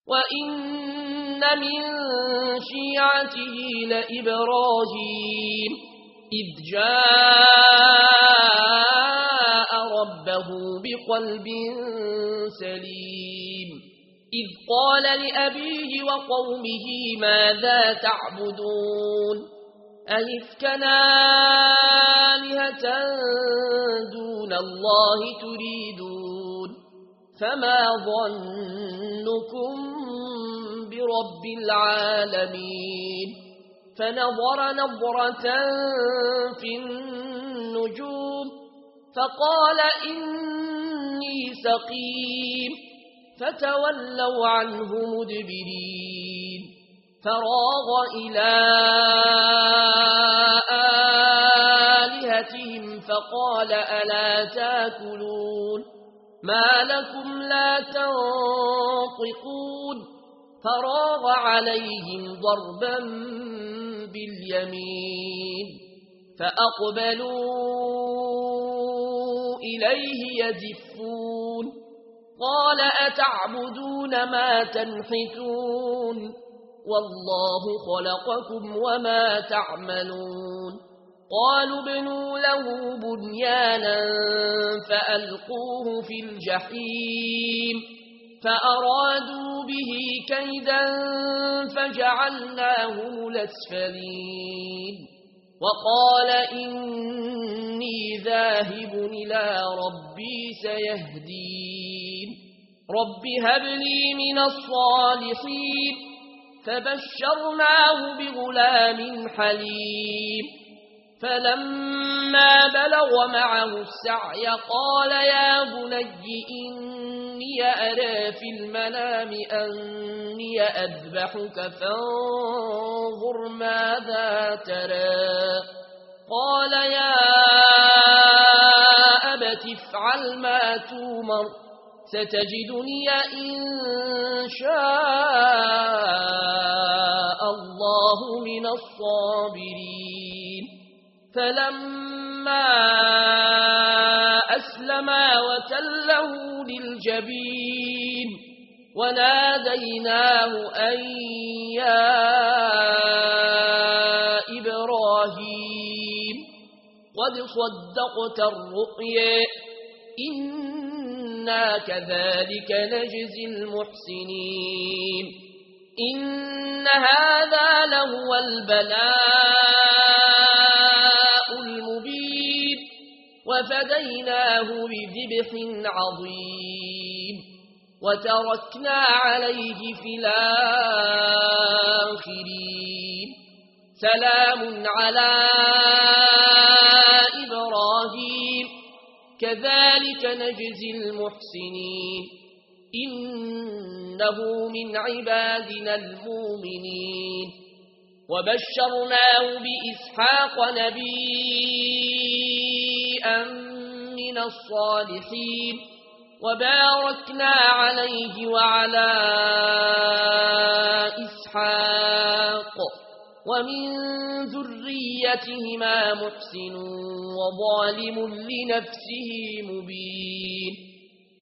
وإن من شيعته لإبراهيم إذ جاء ربه بقلب سليم إذ قال لأبيه وقومه ماذا تعبدون أئفكا آلهة دون الله تريدون فما ظنكم برب العالمين فنظر نظرة في النجوم فقال إني سقيم فتولوا عنه مدبرين فراغ إلى آلهتهم فقال ألا تاكلون ما لكم لا تنطقون فراغ عليهم ضربا باليمين فأقبلوا إليه يزفون قال أتعبدون ما تنحتون والله خلقكم وما تعملون قالوا ابنوا له بنيانا فألقوه في الجحيم فأرادوا به كيدا فجعلناهم الأسفلين وقال إني ذاهب إلى ربي سيهدين رب هب لي من الصالحين فبشرناه بغلام حليم فلما بلغ معه السعي قال يا بني إني أرى في المنام أني أذبحك فانظر ماذا ترى قال يا أبت افعل ما تومر ستجدني إن شاء الله من الصابرين فلما أسلما وتله للجبين وناديناه أن يا إبراهيم قد صدقت الرؤيا إنا كذلك نجزي المحسنين إن هذا لهو البلاء المبين وفديناه بذبح عظيم وتركنا عليه في الآخرين سلام على إبراهيم كذلك نجزي المحسنين إنه من عبادنا المؤمنين وبشرناه بإسحاق نبيا من الصالحين وباركنا عليه وعلى إسحاق ومن ذريتهما محسن وظالم لنفسه مبين